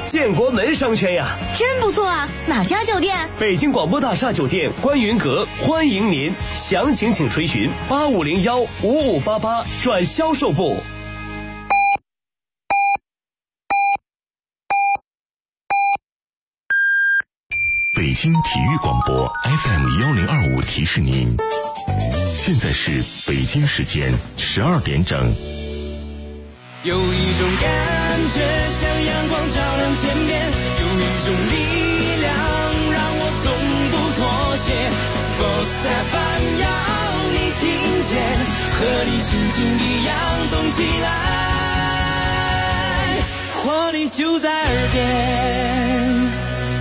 建国门商圈呀， 真不错啊！哪家酒店？ 北京广播大厦酒店观云阁，欢迎您，详情请垂询85015588转销售部。 北京体育广播 FM1025 提示您，现在是北京时间12点整。 有一种感觉像阳光照亮天边，有一种力量让我从不妥协。Sports FM 要你听见，和你心情一样动起来，活力就在耳边。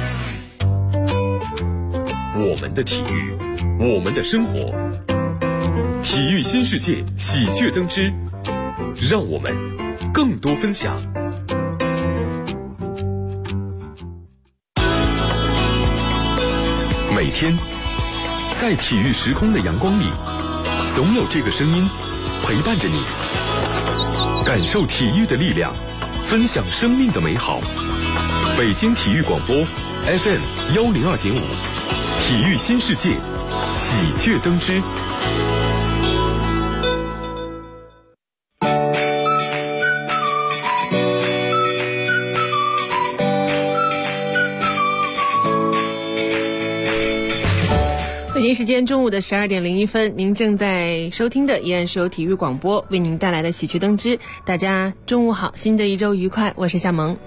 我们的体育，我们的生活，体育新世界喜鹊登枝，让我们更多分享。每天在体育时空的阳光里，总有这个声音陪伴着你，感受体育的力量，分享生命的美好。北京体育广播 FM102.5，体育新世界喜鹊登枝。 北京时间中午的12点01分，您正在收听的依然是由体育广播为您带来的喜鹊登枝。大家中午好，新的一周愉快，我是夏萌。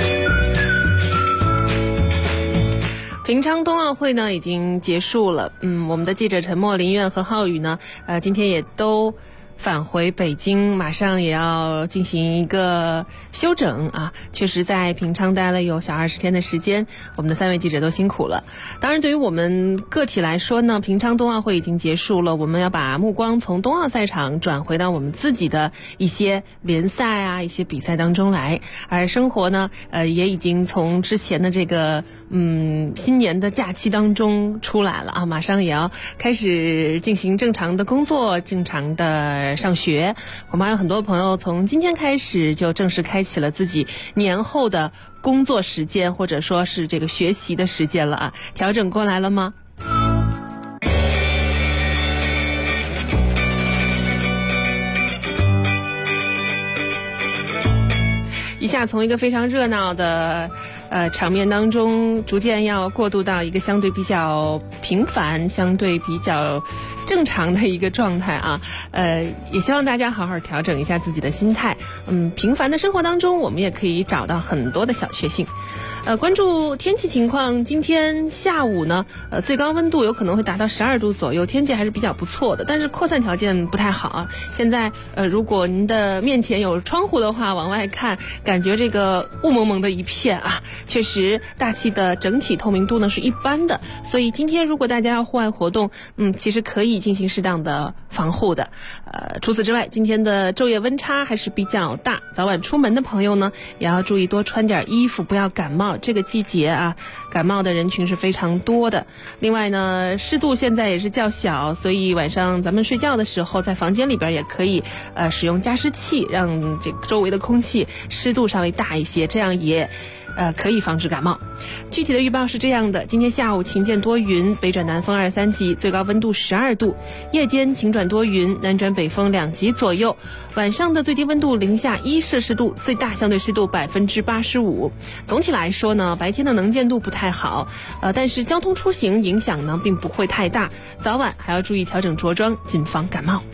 平昌冬奥会呢已经结束了，我们的记者陈默、林苑和浩宇呢，今天也都返回北京，马上也要进行一个休整啊。确实在平昌待了有小20天的时间，我们的3位记者都辛苦了。当然对于我们个体来说呢，平昌冬奥会已经结束了，我们要把目光从冬奥赛场转回到我们自己的一些联赛啊、一些比赛当中来。而生活呢也已经从之前的这个新年的假期当中出来了啊，马上也要开始进行正常的工作，正常的上学。我们还有很多朋友从今天开始就正式开启了自己年后的工作时间，或者说是这个学习的时间了啊，调整过来了吗？一下从一个非常热闹的场面当中，逐渐要过渡到一个相对比较平凡、相对比较正常的一个状态啊。也希望大家好好调整一下自己的心态。平凡的生活当中，我们也可以找到很多的小确幸。关注天气情况，今天下午呢，最高温度有可能会达到12度左右，天气还是比较不错的，但是扩散条件不太好啊。现在如果您的面前有窗户的话，往外看，感觉这个雾蒙蒙的一片啊，确实大气的整体透明度呢是一般的，所以今天如果大家要户外活动，其实可以进行适当的防护的。除此之外，今天的昼夜温差还是比较大，早晚出门的朋友呢也要注意多穿点衣服，不要感冒。这个季节啊，感冒的人群是非常多的。另外呢，湿度现在也是较小，所以晚上咱们睡觉的时候，在房间里边也可以使用加湿器，让这个周围的空气湿度稍微大一些，这样也可以防止感冒。具体的预报是这样的：今天下午晴间多云，北转南风2、3级，最高温度12度；夜间晴转多云，南转北风2级左右。晚上的最低温度零下1摄氏度，最大相对湿度85%。总体来说呢，白天的能见度不太好，但是交通出行影响呢并不会太大。早晚还要注意调整着装，谨防感冒。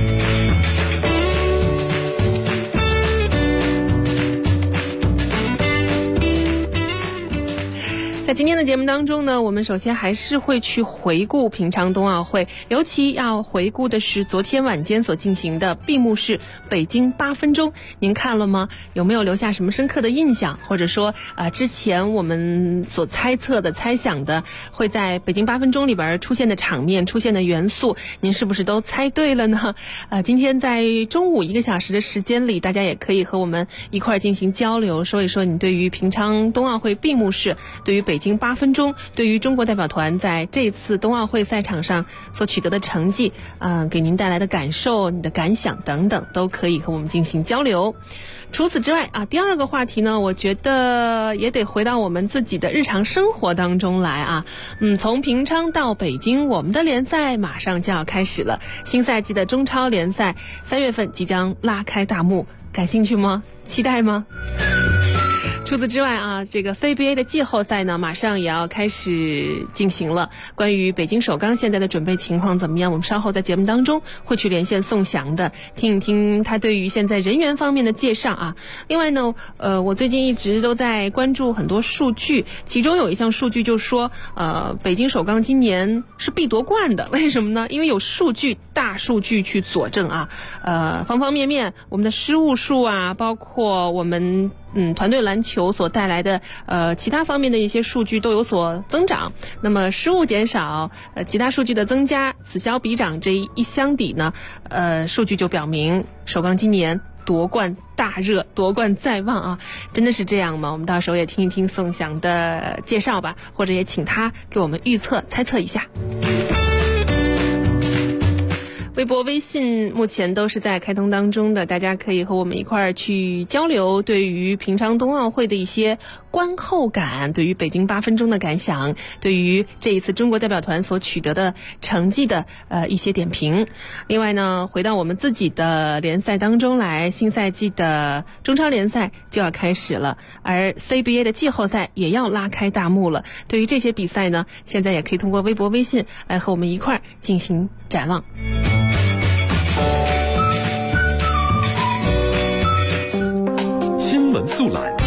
在今天的节目当中呢，我们首先还是会去回顾平昌冬奥会，尤其要回顾的是昨天晚间所进行的闭幕式北京8分钟。您看了吗？有没有留下什么深刻的印象？或者说之前我们所猜测的、猜想的会在北京8分钟里边出现的场面、出现的元素，您是不是都猜对了呢？今天在中午1个小时的时间里，大家也可以和我们一块进行交流，说一说你对于平昌冬奥会闭幕式，对于北北京8分钟对于中国代表团在这次冬奥会赛场上所取得的成绩，给您带来的感受、你的感想等等，都可以和我们进行交流。除此之外第二个话题呢，我觉得也得回到我们自己的日常生活当中来从平昌到北京，我们的联赛马上就要开始了，新赛季的中超联赛3月份即将拉开大幕，感兴趣吗？期待吗？除此之外这个 CBA 的季后赛呢，马上也要开始进行了。关于北京首钢现在的准备情况怎么样，我们稍后在节目当中会去连线宋翔的，听一听他对于现在人员方面的介绍另外呢，我最近一直都在关注很多数据，其中有一项数据就说，北京首钢今年是必夺冠的。为什么呢？因为有数据，大数据去佐证方方面面，我们的失误数包括我们团队篮球所带来的其他方面的一些数据都有所增长。那么失误减少，其他数据的增加，此消彼长，这一相抵呢，数据就表明首钢今年夺冠大热，夺冠在望真的是这样吗？我们到时候也听一听宋翔的介绍吧，或者也请他给我们预测猜测一下。微博、微信目前都是在开通当中的，大家可以和我们一块儿去交流对于平昌冬奥会的一些观后感，对于北京8分钟的感想，对于这一次中国代表团所取得的成绩的一些点评。另外呢，回到我们自己的联赛当中来，新赛季的中超联赛就要开始了，而 CBA 的季后赛也要拉开大幕了。对于这些比赛呢，现在也可以通过微博、微信来和我们一块儿进行展望。 新闻速览。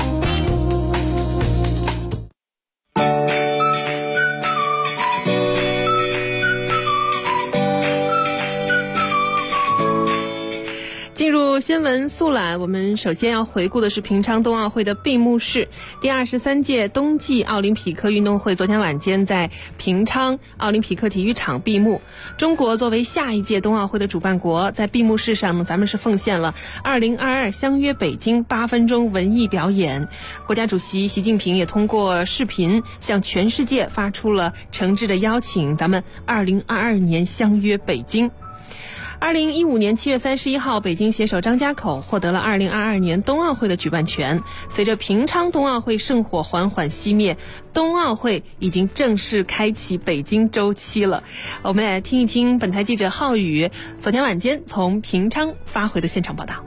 进入新闻速览，我们首先要回顾的是平昌冬奥会的闭幕式。第23届冬季奥林匹克运动会昨天晚间在平昌奥林匹克体育场闭幕。中国作为下一届冬奥会的主办国，在闭幕式上呢，咱们是奉献了2022相约北京8分钟文艺表演。国家主席习近平也通过视频向全世界发出了诚挚的邀请，咱们2022年相约北京。2015年7月31号，北京携手张家口获得了2022年冬奥会的举办权。随着平昌冬奥会圣火缓缓熄灭，冬奥会已经正式开启北京周期了。我们来听一听本台记者浩宇昨天晚间从平昌发回的现场报道。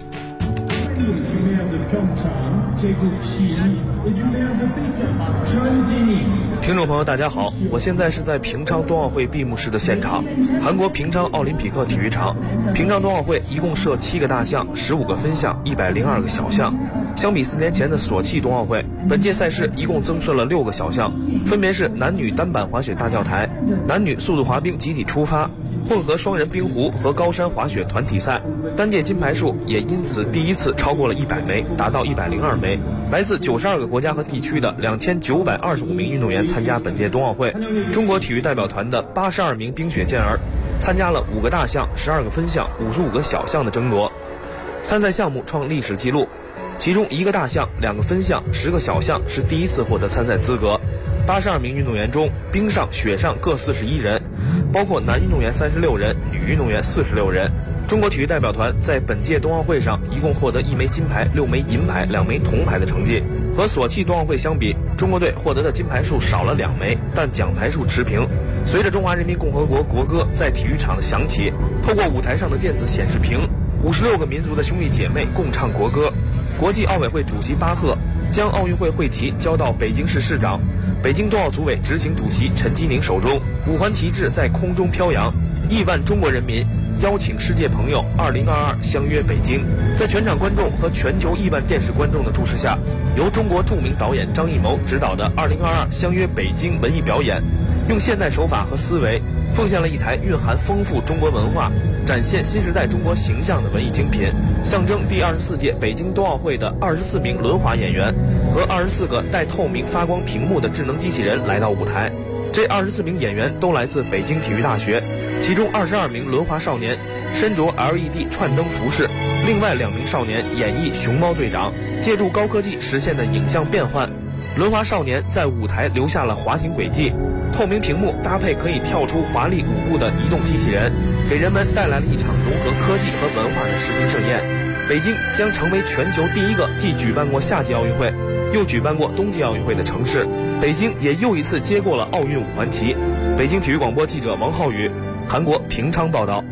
听众朋友大家好，我现在是在平昌冬奥会闭幕式的现场，韩国平昌奥林匹克体育场。平昌冬奥会一共设7个大项、15个分项、102个小项。相比4年前的索契冬奥会，本届赛事一共增设了6个小项，分别是男女单板滑雪大吊台、男女速度滑冰集体出发、混合双人冰壶和高山滑雪团体赛。单届金牌数也因此第一次超过了100枚，达到102枚。来自92个国家和地区的2925名运动员参加本届冬奥会。中国体育代表团的82名冰雪健儿参加了5个大项、12个分项、55个小项的争夺。参赛项目创历史纪录，其中1个大项、2个分项、10个小项是第一次获得参赛资格。82名运动员中，冰上、雪上各41人，包括男运动员36人，女运动员46人。中国体育代表团在本届冬奥会上一共获得1枚金牌、6枚银牌、2枚铜牌的成绩。和索契冬奥会相比，中国队获得的金牌数少了2枚，但奖牌数持平。随着中华人民共和国国歌在体育场响起，透过舞台上的电子显示屏，56个民族的兄弟姐妹共唱国歌。国际奥委会主席巴赫将奥运会会旗交到北京市市长、北京冬奥组委执行主席陈基宁手中，5环旗帜在空中飘扬，亿万中国人民邀请世界朋友2022相约北京。在全场观众和全球亿万电视观众的注视下，由中国著名导演张艺谋执导的2022相约北京文艺表演，用现代手法和思维奉献了一台蕴含丰富中国文化、展现新时代中国形象的文艺精品，象征第24届北京冬奥会的24名轮滑演员和24个带透明发光屏幕的智能机器人来到舞台。这24名演员都来自北京体育大学，其中22名轮滑少年身着 LED 串灯服饰，另外2名少年演绎熊猫队长，借助高科技实现的影像变换， 轮滑少年在舞台留下了滑行轨迹，透明屏幕搭配可以跳出华丽舞步的移动机器人，给人们带来了一场融合科技和文化的视听盛宴。北京将成为全球第一个既举办过夏季奥运会又举办过冬季奥运会的城市，北京也又一次接过了奥运五环旗。北京体育广播记者王浩宇，韩国平昌报道。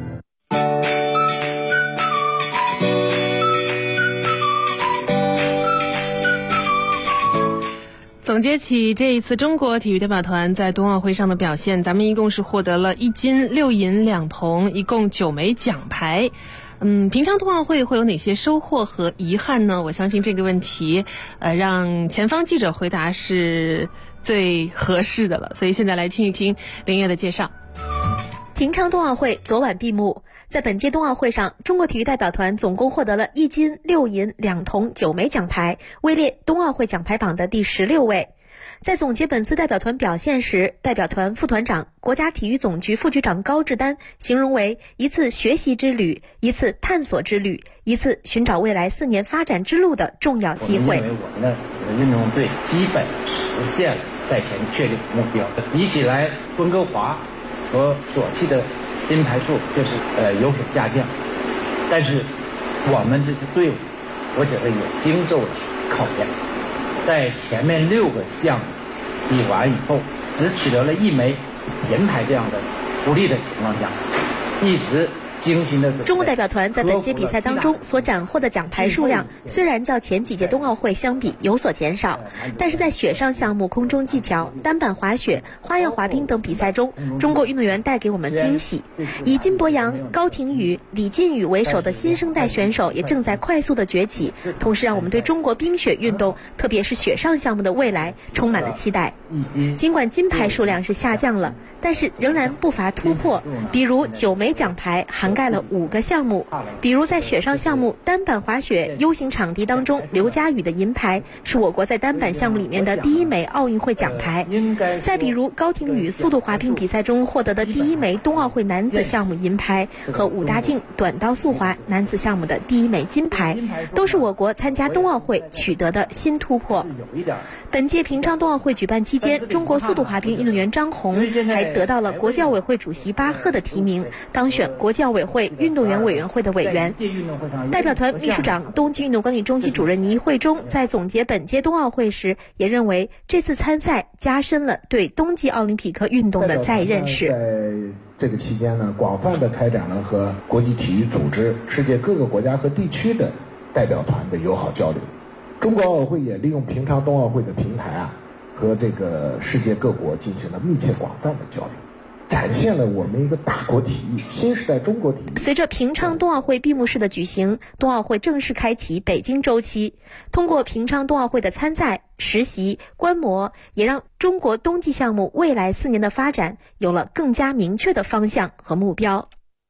总结起这一次中国体育代表团在冬奥会上的表现，咱们一共是获得了1金6银2铜，一共9枚奖牌。平昌冬奥会会有哪些收获和遗憾呢？我相信这个问题，让前方记者回答是最合适的了。所以现在来听一听林月的介绍。 平昌冬奥会昨晚闭幕，在本届冬奥会上，中国体育代表团总共获得了1金6银2铜9枚奖牌，位列冬奥会奖牌榜的第16位。在总结本次代表团表现时，代表团副团长、国家体育总局副局长高志丹形容为一次学习之旅，一次探索之旅，一次寻找未来4年发展之路的重要机会。 我认为我们的运动队基本实现了在前确立的目标。比起来温哥华和索契的金牌数就是有所下降，但是我们这支队伍，我觉得也经受了考验。在前面6个项目比完以后，只取得了1枚银牌这样的不利的情况下，一直精心的。 中国代表团在本届比赛当中所斩获的奖牌数量虽然较前几届冬奥会相比有所减少，但是在雪上项目、空中技巧、单板滑雪、花样滑冰等比赛中，中国运动员带给我们惊喜。以金博洋、高亭宇、李靖宇为首的新生代选手也正在快速的崛起，同时让我们对中国冰雪运动，特别是雪上项目的未来充满了期待。尽管金牌数量是下降了，但是仍然不乏突破，比如9枚奖牌涵盖了5个项目，比如在雪上项目单板滑雪 U 型场地当中，刘佳宇的银牌是我国在单板项目里面的第1枚奥运会奖牌。再比如高亭宇速度滑冰比赛中获得的第1枚冬奥会男子项目银牌，和武大靖短道速滑男子项目的第1枚金牌，都是我国参加冬奥会取得的新突破。本届平昌冬奥会举办期间，中国速度滑冰运动员张虹还得到了国际奥委会主席巴赫的提名，当选国际奥委会运动员委员会的委员。代表团秘书长、冬季运动管理中心主任倪慧忠在总结本届冬奥会时也认为，这次参赛加深了对冬季奥林匹克运动的再认识。 在这个期间呢，广泛的开展了和国际体育组织、世界各个国家和地区的代表团的友好交流。中国奥委会也利用平昌冬奥会的平台和这个世界各国进行了密切广泛的交流，展现了我们一个大国体育新时代中国体育。 随着平昌冬奥会闭幕式的举行，冬奥会正式开启北京周期。通过平昌冬奥会的参赛、实习、观摩，也让中国冬季项目未来4年的发展有了更加明确的方向和目标。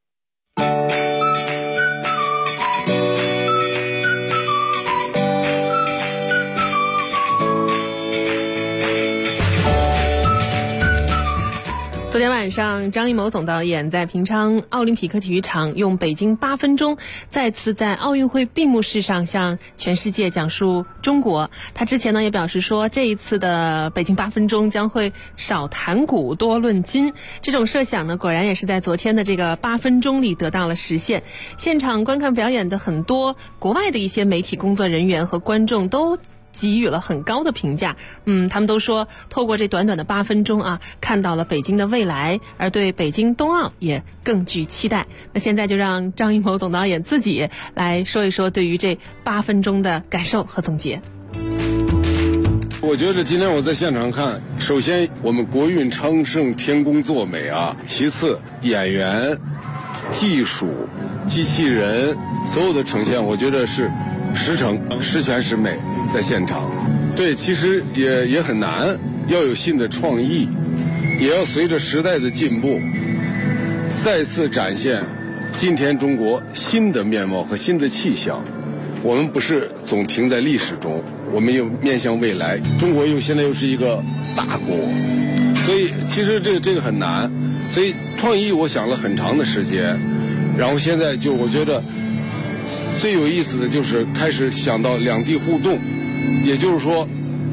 昨天晚上，张艺谋总导演在平昌奥林匹克体育场用北京8分钟再次在奥运会闭幕式上向全世界讲述中国。他之前呢也表示说，这一次的北京8分钟将会少谈古多论今。这种设想呢，果然也是在昨天的这个8分钟里得到了实现。现场观看表演的很多国外的一些媒体工作人员和观众都给予了很高的评价。他们都说透过这短短的8分钟看到了北京的未来，而对北京冬奥也更具期待。那现在就让张艺谋总导演自己来说一说对于这8分钟的感受和总结。 我觉得今天我在现场看，首先我们国运昌盛，天公作美其次演员、技术、机器人所有的呈现，我觉得是十成十全十美。在现场对，其实也很难，要有新的创意，也要随着时代的进步再次展现今天中国新的面貌和新的气象。我们不是总停在历史中，我们又面向未来。中国现在又是一个大国，所以其实这个很难。所以创意我想了很长的时间，然后现在就我觉得最有意思的就是开始想到两地互动，也就是说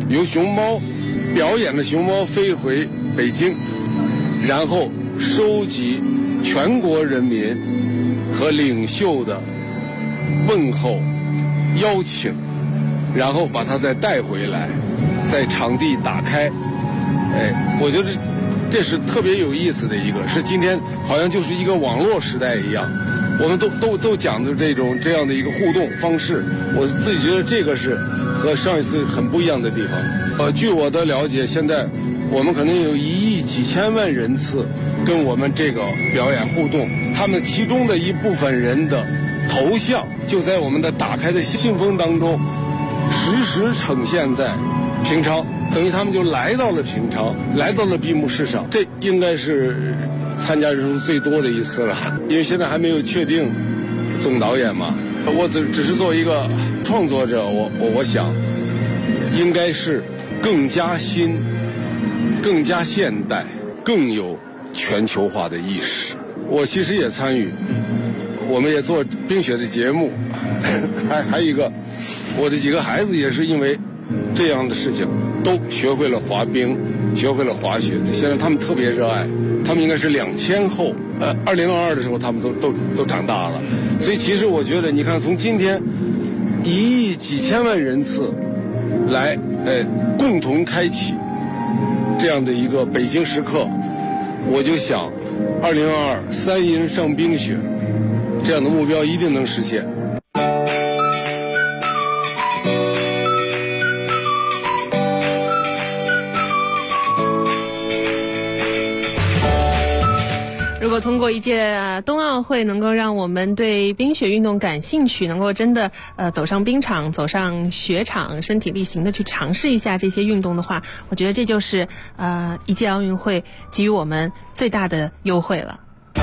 由熊猫表演的熊猫飞回北京，然后收集全国人民和领袖的问候邀请，然后把它再带回来，在场地打开。我觉得这是特别有意思的一个，是今天好像就是一个网络时代一样，我们都讲的这样的一个互动方式，我自己觉得这个是和上一次很不一样的地方。据我的了解，现在我们可能有1亿几千万人次跟我们这个表演互动，他们其中的一部分人的头像就在我们的打开的信封当中实时呈现在平昌，等于他们就来到了平昌，来到了闭幕式上。这应该是参加人数最多的一次了，因为现在还没有确定总导演嘛。我只是作为一个创作者，我想应该是更加新、更加现代、更有全球化的意识。我其实也参与，我们也做冰雪的节目，还有一个，我的几个孩子也是因为这样的事情都学会了滑冰，学会了滑雪。现在他们特别热爱，他们应该是2000后，2022的时候他们都长大了。所以其实我觉得，你看从今天1亿几千万人次来共同开启这样的一个北京时刻，我就想20223银上冰雪这样的目标一定能实现。 如果通过一届冬奥会能够让我们对冰雪运动感兴趣，能够真的走上冰场、走上雪场，身体力行的去尝试一下这些运动的话，我觉得这就是一届奥运会给予我们最大的优惠了。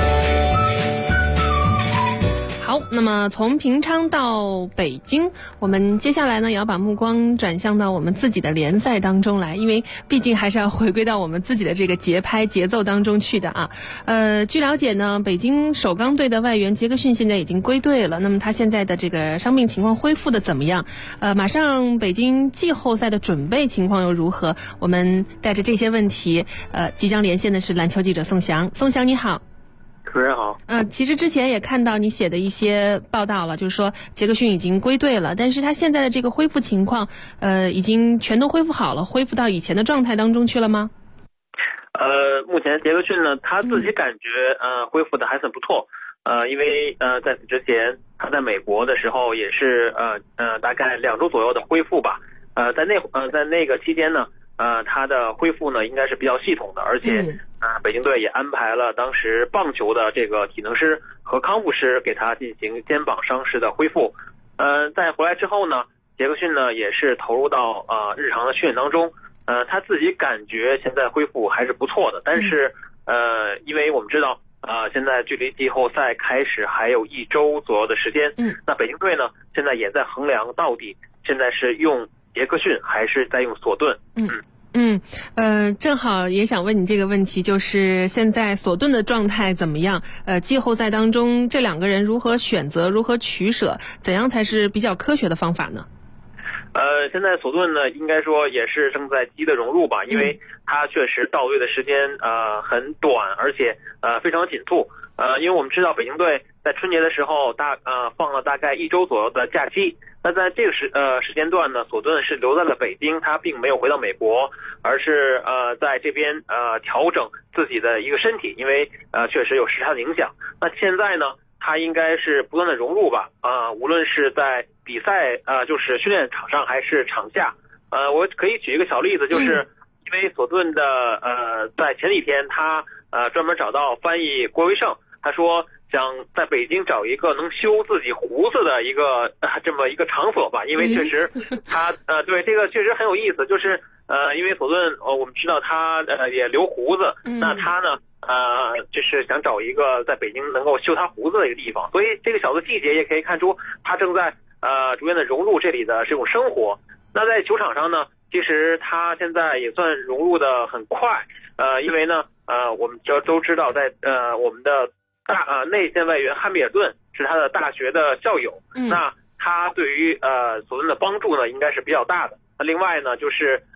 好，那么从平昌到北京，我们接下来呢也要把目光转向到我们自己的联赛当中来，因为毕竟还是要回归到我们自己的这个节拍节奏当中去的啊。据了解呢，北京首钢队的外援杰克逊现在已经归队了，那么他现在的这个伤病情况恢复的怎么样？马上北京季后赛的准备情况又如何？我们带着这些问题，即将连线的是篮球记者宋翔。宋翔你好。 主持人好。 其实之前也看到你写的一些报道了，就是说杰克逊已经归队了，但是他现在的这个恢复情况，已经全都恢复好了，恢复到以前的状态当中去了吗？ 目前杰克逊呢，他自己感觉恢复的还算不错，因为在此之前他在美国的时候也是大概2周左右的恢复吧，在那个期间呢。他的恢复呢应该是比较系统的，而且北京队也安排了当时棒球的这个体能师和康复师给他进行肩膀伤势的恢复。在回来之后呢，杰克逊呢也是投入到日常的训练当中。他自己感觉现在恢复还是不错的，但是因为我们知道现在距离季后赛开始还有1周左右的时间，那北京队呢现在也在衡量到底现在是用杰克逊还是在用索顿。 正好也想问你这个问题，就是现在索顿的状态怎么样？季后赛当中这2个人如何选择，如何取舍，怎样才是比较科学的方法呢？ 现在索顿呢应该说也是正在积极的融入吧，因为他确实到队的时间很短，而且非常紧促。因为我们知道北京队在春节的时候放了大概1周左右的假期，那在这个时间段呢，索顿是留在了北京，他并没有回到美国，而是在这边调整自己的一个身体，因为确实有时差的影响。那现在呢，他应该是不断的融入吧，无论是在比赛就是训练场上还是场下。我可以举一个小例子，就是因为索顿的在前几天他专门找到翻译郭维胜，他说想在北京找一个能修自己胡子的一个这么一个场所吧，因为确实他对这个确实很有意思，就是因为索顿我们知道他也留胡子，那他呢就是想找一个在北京能够修他胡子的一个地方，所以这个小的细节也可以看出他正在逐渐的融入这里的这种生活。那在球场上呢，其实他现在也算融入的很快，因为呢我们都知道在我们的内线外援汉密尔顿是他的大学的校友，那他对于索顿的帮助呢应该是比较大的。那另外呢就是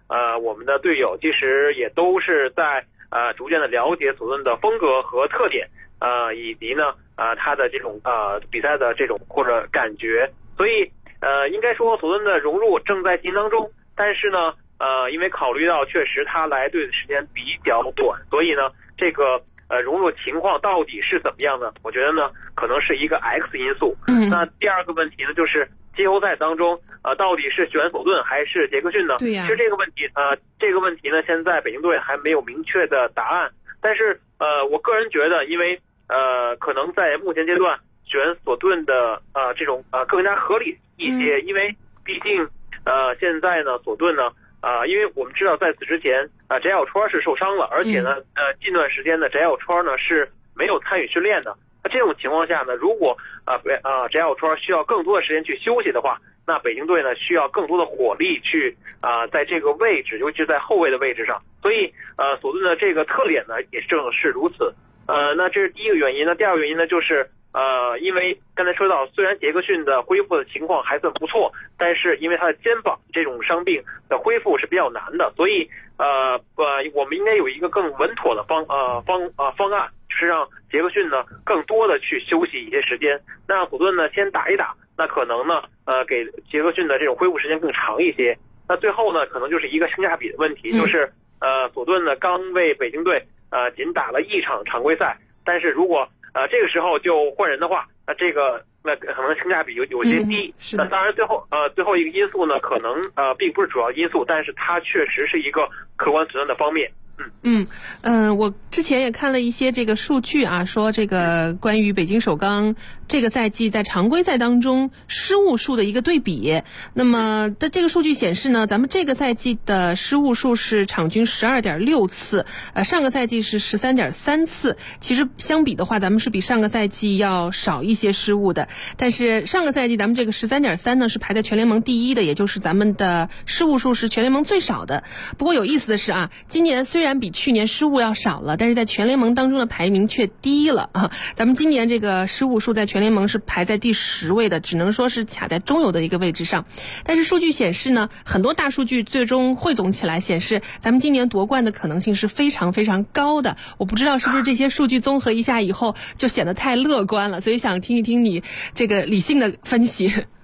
我们的队友其实也都是在逐渐的了解索顿的风格和特点，以及呢他的这种比赛的这种或者感觉，所以应该说索顿的融入正在进行当中，但是呢因为考虑到确实他来队的时间比较短，所以呢这个融入情况到底是怎么样呢？我觉得呢可能是一个 X 因素。那第二个问题呢就是季后赛当中到底是选索顿还是杰克逊呢？ 对呀。 其实这个问题呢现在北京队还没有明确的答案，但是我个人觉得因为可能在目前阶段选索顿的这种更加合理一些，因为毕竟现在呢索顿呢因为我们知道在此之前翟小川是受伤了，而且呢近段时间呢翟小川呢是没有参与训练的。那这种情况下呢，如果翟小川需要更多的时间去休息的话，那北京队呢需要更多的火力去在这个位置，尤其是在后卫的位置上。所以索顿的这个特点呢也正是如此。那这是第一个原因。那第二个原因呢就是因为刚才说到，虽然杰克逊的恢复的情况还算不错，但是因为他的肩膀这种伤病的恢复是比较难的，所以我们应该有一个更稳妥的方案，就是让杰克逊呢更多的去休息一些时间，那让索顿呢先打一打，那可能呢给杰克逊的这种恢复时间更长一些。那最后呢可能就是一个性价比的问题，就是索顿呢刚为北京队仅打了一场常规赛，但是如果这个时候就换人的话，那可能性价比有些低。那当然最后一个因素呢，可能并不是主要因素，但是它确实是一个客观存在的方面。 我之前也看了一些这个数据啊，说这个关于北京首钢这个赛季在常规赛当中失误数的一个对比。那么的这个数据显示呢，咱们这个赛季的失误数是场均12.6次，上个赛季是13.3次。其实相比的话，咱们是比上个赛季要少一些失误的。但是上个赛季咱们这个13.3呢是排在全联盟第一的，也就是咱们的失误数是全联盟最少的。不过有意思的是啊，今年虽然比去年失误要少了，但是在全联盟当中的排名却低了啊。咱们今年这个失误数在全联盟是排在第10位的，只能说是卡在中游的一个位置上。但是数据显示呢，很多大数据最终汇总起来显示，咱们今年夺冠的可能性是非常非常高的。我不知道是不是这些数据综合一下以后就显得太乐观了，所以想听一听你这个理性的分析。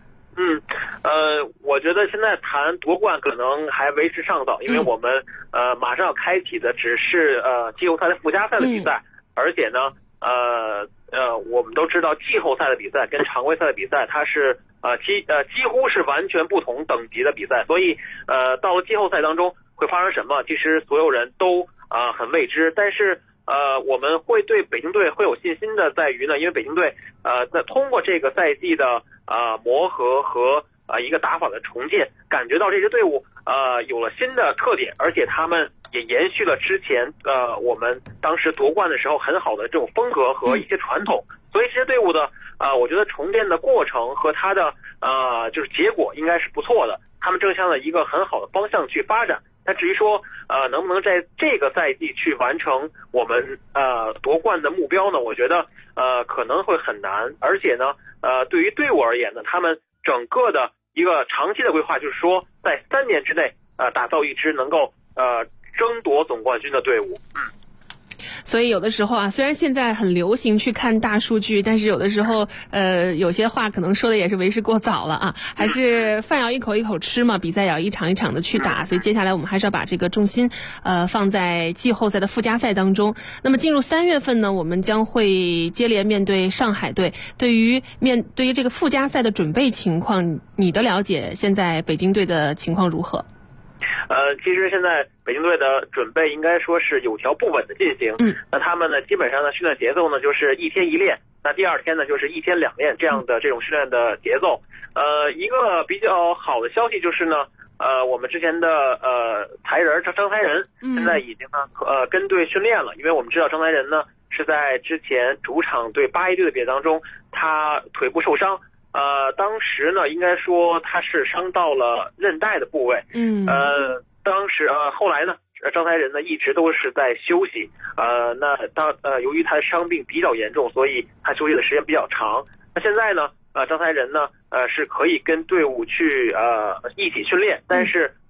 我觉得现在谈夺冠可能还为时尚早，因为我们马上要开启的只是季后赛的附加赛的比赛，而且呢我们都知道季后赛的比赛跟常规赛的比赛它是几乎是完全不同等级的比赛，所以到了季后赛当中会发生什么，其实所有人都很未知。但是我们会对北京队会有信心的在于呢，因为北京队在通过这个赛季的磨合和一个打法的重建，感觉到这支队伍有了新的特点，而且他们也延续了之前我们当时夺冠的时候很好的这种风格和一些传统，所以这支队伍的我觉得重建的过程和它的就是结果应该是不错的，他们正向了一个很好的方向去发展。但至于说能不能在这个赛季去完成我们夺冠的目标呢，我觉得可能会很难。而且呢对于队伍而言呢，他们整个的一个长期的规划就是说在3年之内打造一支能够争夺总冠军的队伍。 所以有的时候啊，虽然现在很流行去看大数据，但是有的时候有些话可能说的也是为时过早了啊，还是饭要一口一口吃嘛，比赛也要一场一场的去打。所以接下来我们还是要把这个重心放在季后赛的附加赛当中。那么进入3月份呢，我们将会接连面对上海队。对于这个附加赛的准备情况，你的了解，现在北京队的情况如何？ 其实现在北京队的准备应该说是有条不紊的进行。那他们呢，基本上呢训练节奏呢就是1天1练，那第2天呢就是1天2练这样的这种训练的节奏。一个比较好的消息就是呢，我们之前的张才仁现在已经呢跟队训练了，因为我们知道张才仁呢是在之前主场对巴西队的比赛当中，他腿部受伤。当时呢，应该说他是伤到了韧带的部位。当时后来呢，张才仁呢一直都是在休息。由于他的伤病比较严重，所以他休息的时间比较长。那现在呢，张才仁呢是可以跟队伍去一起训练，但是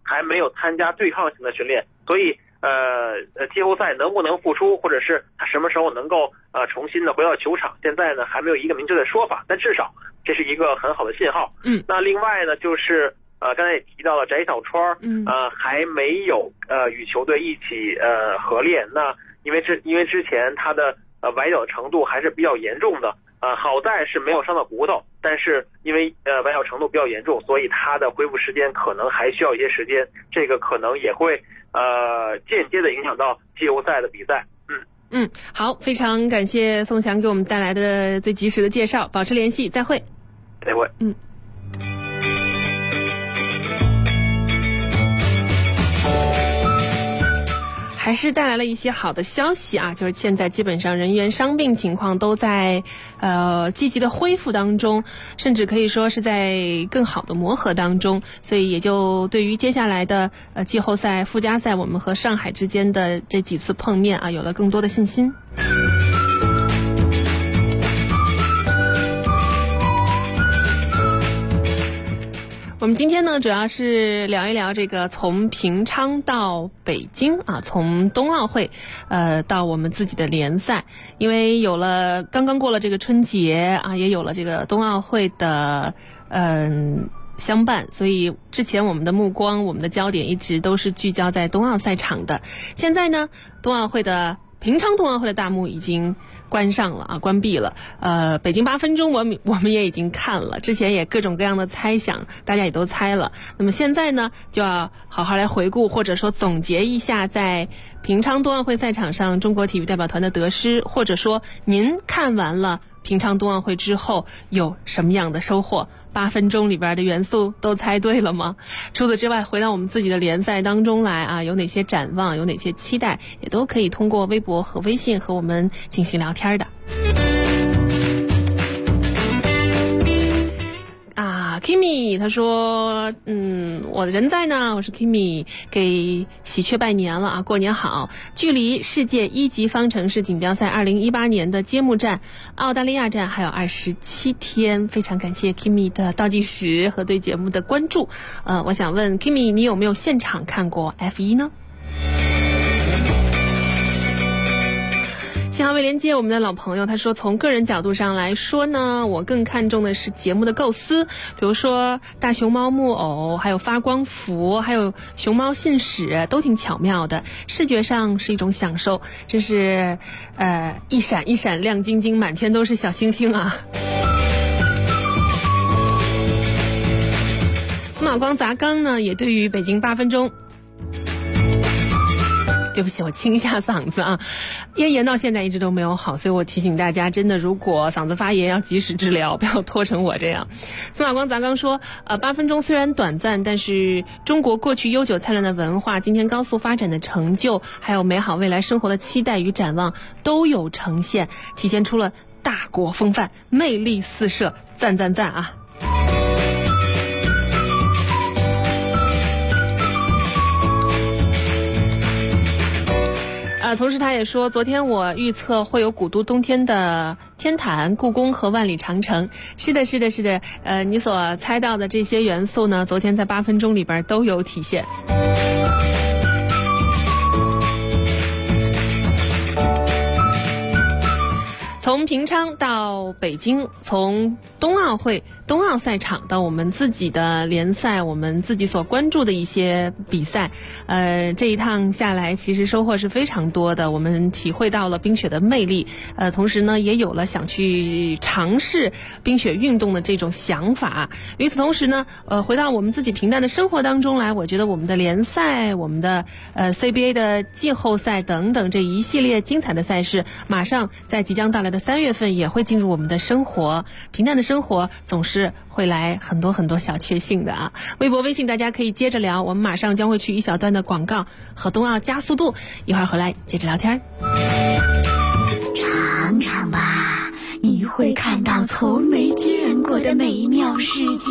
还没有参加对抗性的训练，所以季后赛能不能复出，或者是他什么时候能够重新的回到球场，现在呢还没有一个明确的说法，但至少这是一个很好的信号。那另外呢就是刚才也提到了翟小川，还没有与球队一起合练。那因为之前他的崴脚程度还是比较严重的，好在是没有伤到骨头，但是因为崴脚程度比较严重，所以他的恢复时间可能还需要一些时间，这个可能也会间接的影响到季后赛的比赛。 好，非常感谢宋翔给我们带来的最及时的介绍，保持联系，再会。 再会。 还是带来了一些好的消息啊，就是现在基本上人员伤病情况都在积极的恢复当中，甚至可以说是在更好的磨合当中，所以也就对于接下来的季后赛、附加赛我们和上海之间的这几次碰面啊，有了更多的信心。我们今天呢主要是聊一聊这个从平昌到北京啊，从冬奥会到我们自己的联赛，因为有了刚刚过了这个春节啊，也有了这个冬奥会的相伴，所以之前我们的目光、我们的焦点一直都是聚焦在冬奥赛场的。现在呢，平昌冬奥会的大幕已经关上了啊，关闭了。北京8分钟我们也已经看了，之前也各种各样的猜想，大家也都猜了。那么现在呢，就要好好来回顾或者说总结一下在平昌冬奥会赛场上中国体育代表团的得失，或者说您看完了平昌冬奥会之后有什么样的收获？8分钟里边的元素都猜对了吗？除此之外，回到我们自己的联赛当中来啊，有哪些展望，有哪些期待，也都可以通过微博和微信和我们进行聊天的。Kimi 他说我人在呢，我是 Kimi， 给喜鹊拜年了啊，过年好。距离世界1级方程式锦标赛2018年的揭幕战澳大利亚站还有27天，非常感谢 Kimi 的倒计时和对节目的关注。我想问 Kimi， 你有没有现场看过 F1 呢？幸好未连接我们的老朋友，他说从个人角度上来说呢，我更看重的是节目的构思，比如说大熊猫木偶，还有发光符，还有熊猫信使，都挺巧妙的，视觉上是一种享受，真是一闪一闪亮晶晶，满天都是小星星啊。司马光砸缸呢，也对于北京8分钟，对不起，我清一下嗓子啊，咽炎到现在一直都没有好，所以我提醒大家，真的如果嗓子发炎要及时治疗，不要拖成我这样。司马光砸缸说8分钟虽然短暂，但是中国过去悠久灿烂的文化，今天高速发展的成就，还有美好未来生活的期待与展望都有呈现，体现出了大国风范，魅力四射，赞赞赞啊。同时他也说，昨天我预测会有古都冬天的天坛、故宫和万里长城。是的，你所猜到的这些元素呢，昨天在8分钟里边都有体现。从平昌到北京，从冬奥会、冬奥赛场到我们自己的联赛，我们自己所关注的一些比赛，这一趟下来其实收获是非常多的。我们体会到了冰雪的魅力，同时呢也有了想去尝试冰雪运动的这种想法。与此同时呢，回到我们自己平淡的生活当中来，我觉得我们的联赛、我们的CBA 的季后赛等等这一系列精彩的赛事，马上在即将到来的3月份也会进入我们的生活。平淡的生活总是会来很多很多小确幸的啊！微博微信大家可以接着聊，我们马上将会去一小段的广告和冬奥加速度，一会儿回来接着聊天。 尝尝吧，你会看到从没见过的美妙世界。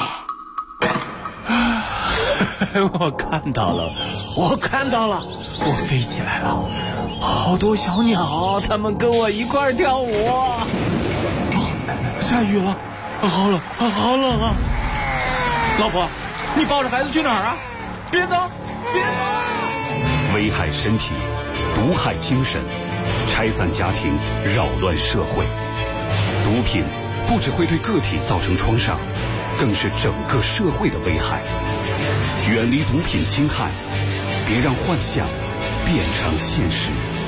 我看到了，我飞起来了，好多小鸟，它们跟我一块跳舞。下雨了，好冷啊！老婆，你抱着孩子去哪儿啊？ 别走，别走！ 危害身体，毒害精神，拆散家庭，扰乱社会。毒品不只会对个体造成创伤，更是整个社会的危害。远离毒品侵害，别让幻想变成现实。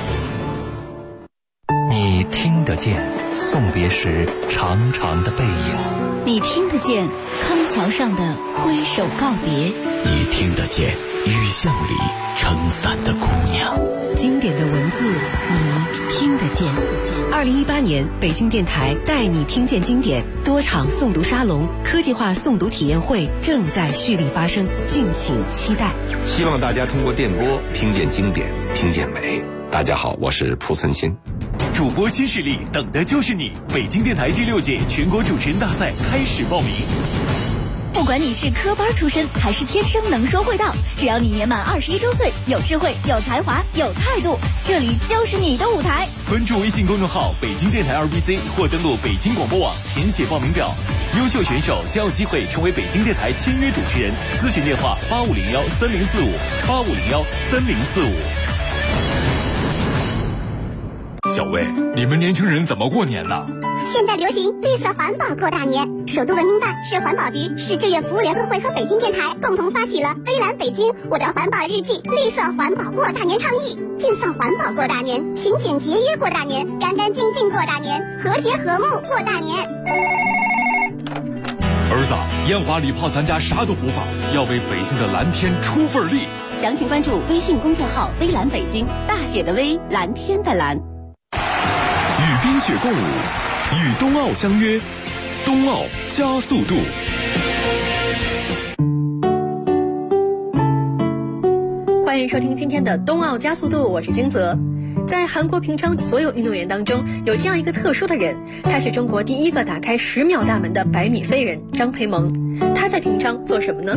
你听得见送别时长长的背影， 你听得见康桥上的挥手告别， 你听得见雨巷里撑伞的姑娘。 经典的文字，你听得见。2018年，北京电台带你听见经典多场诵读沙龙、科技化诵读体验会正在蓄力发生，敬请期待。 希望大家通过电波听见经典，听见美。大家好，我是蒲存昕。 主播新势力，等的就是你！北京电台第6届全国主持人大赛开始报名。 不管你是科班出身还是天生能说会道，只要你年满21周岁，有智慧、有才华、有态度，这里就是你的舞台。 关注微信公众号北京电台2BC 或登录北京广播网填写报名表，优秀选手将有机会成为北京电台签约主持人。咨询电话85013045，85013045。 小魏，你们年轻人怎么过年呢？ 现在流行绿色环保过大年，首都文明办、市环保局、市志愿服务联合会和北京电台共同发起了微蓝北京我的环保日记绿色环保过大年倡议，尽放环保过大年，勤俭节约过大年，干干净净过大年，和谐和睦过大年。 儿子，烟花礼炮咱家啥都不放，要为北京的蓝天出份力。 详情关注微信公众号微蓝北京，大写的微，蓝天的蓝。 与冰雪共舞，与冬奥相约，冬奥加速度。 欢迎收听今天的冬奥加速度，我是金泽。在韩国平昌所有运动员当中，有这样一个特殊的人，他是中国第一个打开10秒大门的100米飞人张培萌。他在平昌做什么呢？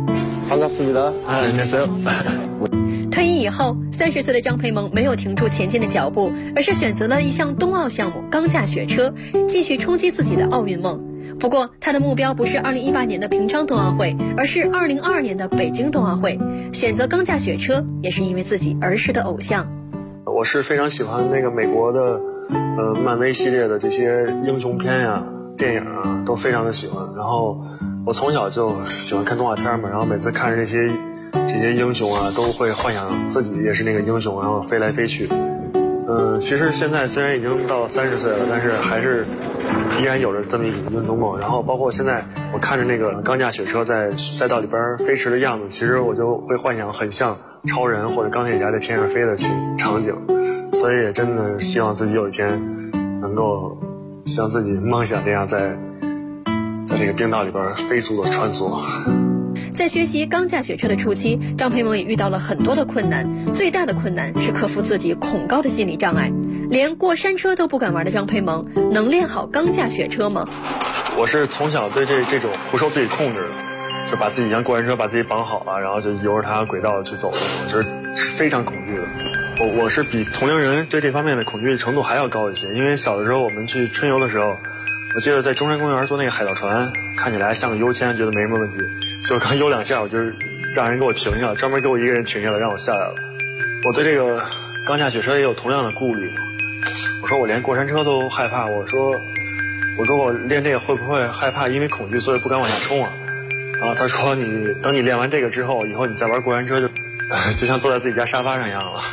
반갑습니다. 안녕하세요. 退役以后，30岁的张培萌没有停住前进的脚步，而是选择了一项冬奥项目钢架雪车，继续冲击自己的奥运梦。不过，他的目标不是2018年的平昌冬奥会，而是2022年的北京冬奥会。选择钢架雪车，也是因为自己儿时的偶像。 我是非常喜欢那个美国的，漫威系列的这些英雄片呀、电影啊，都非常的喜欢。然后我从小就喜欢看动画片嘛，然后每次看着这些英雄啊，都会幻想自己也是那个英雄，然后飞来飞去。其实现在虽然已经到了30岁了，但是还是依然有着这么一种运动梦。然后包括现在我看着那个钢架雪车在赛道里边飞驰的样子，其实我就会幻想很像超人或者钢铁侠在天上飞的场景。所以也真的希望自己有一天能够像自己梦想那样在这个冰道里边飞速的穿梭。 在学习钢架雪车的初期，张培萌也遇到了很多的困难，最大的困难是克服自己恐高的心理障碍。连过山车都不敢玩的张培萌，能练好钢架雪车吗？ 我是从小对这种不受自己控制的，就把自己像过山车把自己绑好了，然后就由着它轨道去走，就是非常恐惧的。我是比同龄人对这方面的恐惧程度还要高一些，因为小的时候我们去春游的时候，我记得在中山公园坐那个海盗船，看起来像个悠签，觉得没什么问题，就刚悠2下，我就是让人给我停下了，专门给我一个人停下来让我下来了。我对这个钢架雪车也有同样的顾虑，我说我连过山车都害怕，我说我练这个会不会害怕因为恐惧所以不敢往下冲啊？然后他说等你练完这个之后，以后你再玩过山车就像坐在自己家沙发上一样了。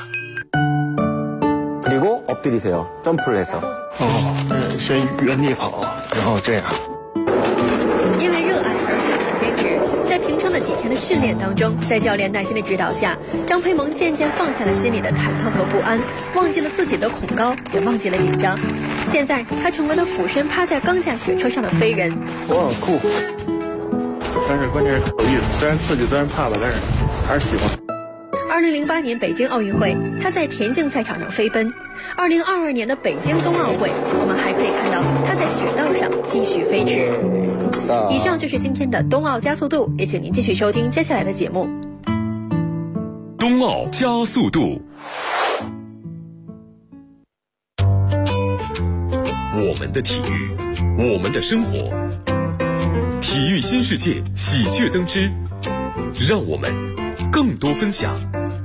그리고 엎드리세요. 점프를 해서. 先原地跑，然后这样。 因为热爱而选择坚持，在平昌的几天的训练当中，在教练耐心的指导下，张培萌渐渐放下了心里的忐忑和不安，忘记了自己的恐高，也忘记了紧张。现在他成为了俯身趴在钢架雪车上的飞人。 我很酷，但是关键是有意思，虽然刺激，虽然怕吧，但是还是喜欢。 2008年北京奥运会，他在田径赛场上飞奔。2022年的北京冬奥会，我们还可以看到他在雪道上继续飞驰。以上就是今天的冬奥加速度，也请您继续收听接下来的节目。 冬奥加速度，我们的体育，我们的生活，体育新世界喜鹊登枝，让我们更多分享。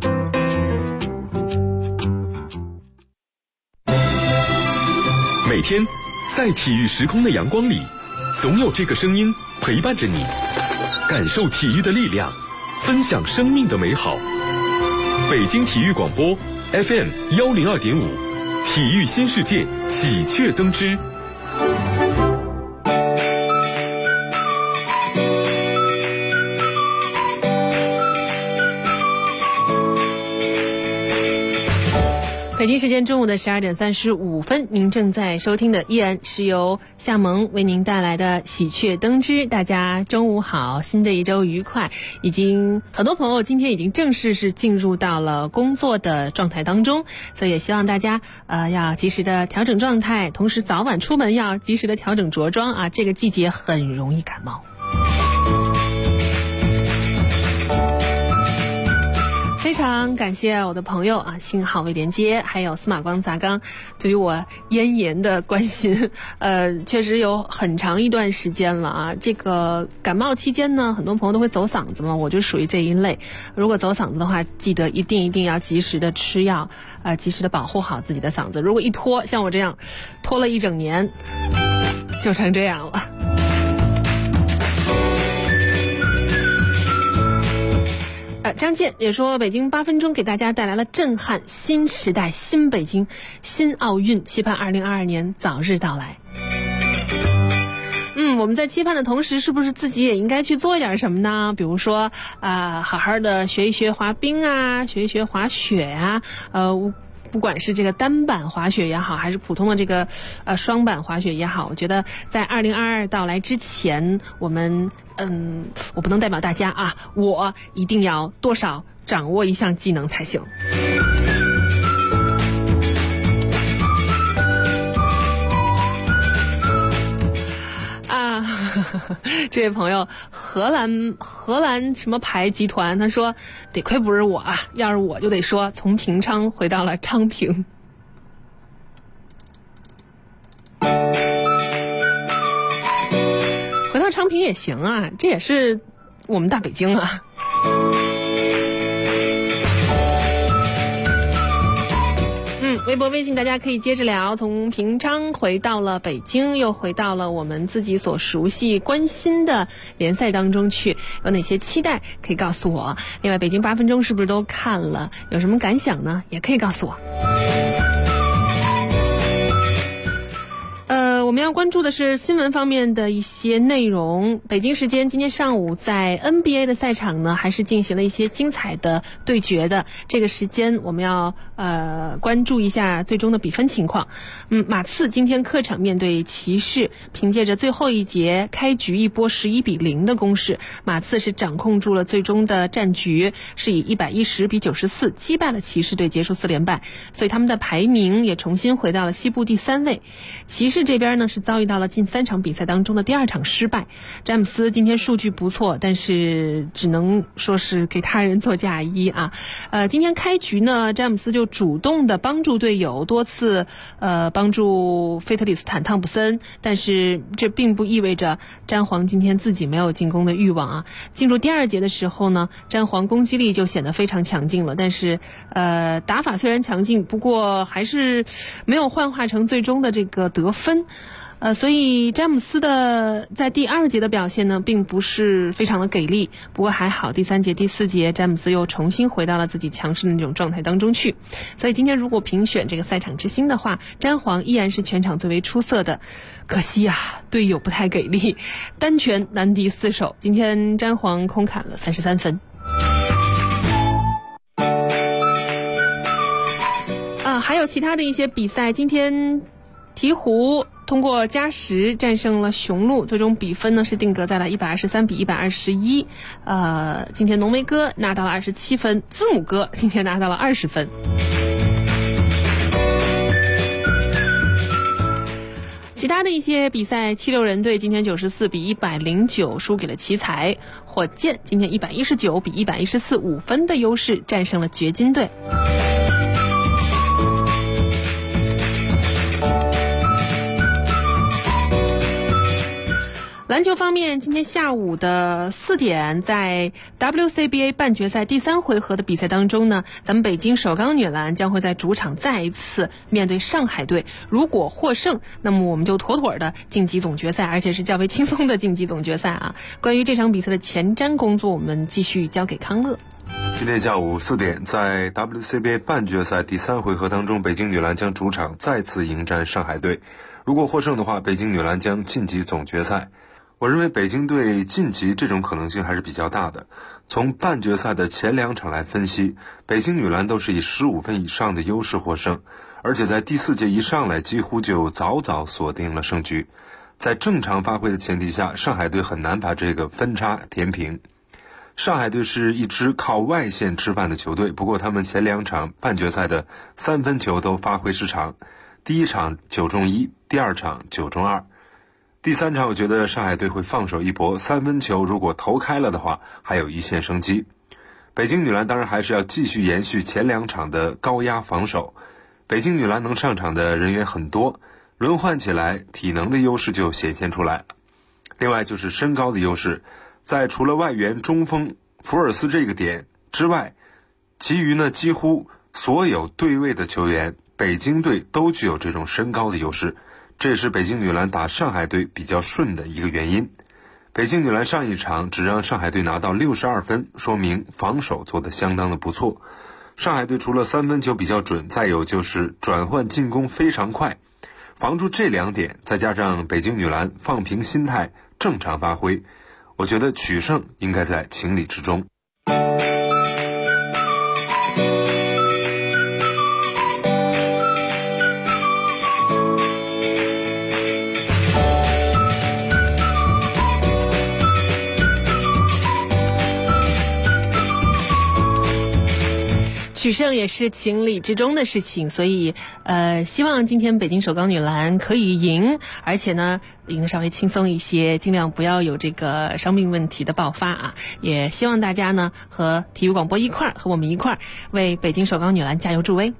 每天在体育时空的阳光里，总有这个声音陪伴着你，感受体育的力量，分享生命的美好。北京体育广播 FM 102.5，体育新世界喜鹊登枝。 北京时间中午的12点35分，您正在收听的依然是由夏萌为您带来的喜鹊登枝。大家中午好，新的一周愉快。已经很多朋友今天已经正式是进入到了工作的状态当中，所以也希望大家要及时的调整状态，同时早晚出门要及时的调整着装啊，这个季节很容易感冒。非常感谢我的朋友啊，信号未连接，还有司马光砸缸对于我咽炎的关心。确实有很长一段时间了啊。这个感冒期间呢，很多朋友都会走嗓子嘛，我就属于这一类。如果走嗓子的话，记得一定要及时的吃药，及时的保护好自己的嗓子。如果一拖，像我这样拖了一整年，就成这样了。张健也说，北京8分钟给大家带来了震撼新时代、新北京、新奥运，期盼2022年早日到来。我们在期盼的同时，是不是自己也应该去做一点什么呢？比如说好好的学一学滑冰啊，学一学滑雪啊，不管是这个单板滑雪也好，还是普通的这个双板滑雪也好，我觉得在2022到来之前，我们我不能代表大家啊，我一定要多少掌握一项技能才行。这位朋友，荷兰什么牌集团，他说得亏不是我啊，要是我就得说从平昌回到了昌平。回到昌平也行啊，这也是我们大北京啊。微博微信大家可以接着聊，从平昌回到了北京，又回到了我们自己所熟悉关心的联赛当中去，有哪些期待可以告诉我。另外北京8分钟是不是都看了，有什么感想呢，也可以告诉我。我们要关注的是新闻方面的一些内容。北京时间今天上午，在 NBA 的赛场呢，还是进行了一些精彩的对决的。这个时间我们要关注一下最终的比分情况。马刺今天客场面对骑士，凭借着最后一节开局一波11-0的攻势，马刺是掌控住了最终的战局，是以110-94击败了骑士队，结束4连败，所以他们的排名也重新回到了西部第3位。骑士这边呢是遭遇到了近3场比赛当中的第2场失败。詹姆斯今天数据不错，但是只能说是给他人做嫁衣啊。今天开局呢，詹姆斯就主动的帮助队友，多次帮助费特里斯坦汤普森，但是这并不意味着詹皇今天自己没有进攻的欲望啊。进入第2节的时候呢，詹皇攻击力就显得非常强劲了，但是打法虽然强劲，不过还是没有幻化成最终的这个得分。所以詹姆斯的在第2节的表现呢，并不是非常的给力。不过还好，第3节、第4节，詹姆斯又重新回到了自己强势的那种状态当中去。所以今天如果评选这个赛场之星的话，詹皇依然是全场最为出色的。可惜啊，队友不太给力，单拳难敌4手。今天詹皇空砍了33分。还有其他的一些比赛，今天鹈鹕通过加时战胜了雄鹿，最终比分呢是定格在了123-121。今天浓眉哥拿到了27分，字母哥今天拿到了20分。其他的一些比赛，76人队今天94-109输给了奇才，火箭今天119-114，5分的优势战胜了掘金队。 篮球方面，今天下午的4点，在 WCBA 半决赛第3回合的比赛当中呢，咱们北京首钢女篮将会在主场再一次面对上海队。如果获胜，那么我们就妥妥的晋级总决赛，而且是较为轻松的晋级总决赛啊。关于这场比赛的前瞻工作，我们继续交给康乐。 今天下午4点，在 WCBA 半决赛第3回合当中，北京女篮将主场再次迎战上海队。如果获胜的话，北京女篮将晋级总决赛。我认为北京队晋级这种可能性还是比较大的。从半决赛的前2场来分析，北京女篮都是以15分以上的优势获胜，而且在第4节一上来几乎就早早锁定了胜局。在正常发挥的前提下，上海队很难把这个分差填平。上海队是一支靠外线吃饭的球队，不过他们前2场半决赛的3分球都发挥失常。第1场9中1，第2场9中2。第3场我觉得上海队会放手一搏，3分球如果投开了的话，还有一线生机。北京女篮当然还是要继续延续前2场的高压防守。北京女篮能上场的人员很多，轮换起来体能的优势就显现出来了。另外就是身高的优势，在除了外援中锋福尔斯这个点之外，其余呢几乎所有对位的球员，北京队都具有这种身高的优势，这也是北京女篮打上海队比较顺的一个原因。北京女篮上一场只让上海队拿到62分，说明防守做得相当的不错。上海队除了3分球比较准，再有就是转换进攻非常快。防住这2点，再加上北京女篮放平心态，正常发挥，我觉得取胜应该在情理之中。 取胜也是情理之中的事情，所以希望今天北京首钢女篮可以赢，而且呢赢得稍微轻松一些，尽量不要有这个伤病问题的爆发啊！也希望大家呢和体育广播和我们一块儿为北京首钢女篮加油助威。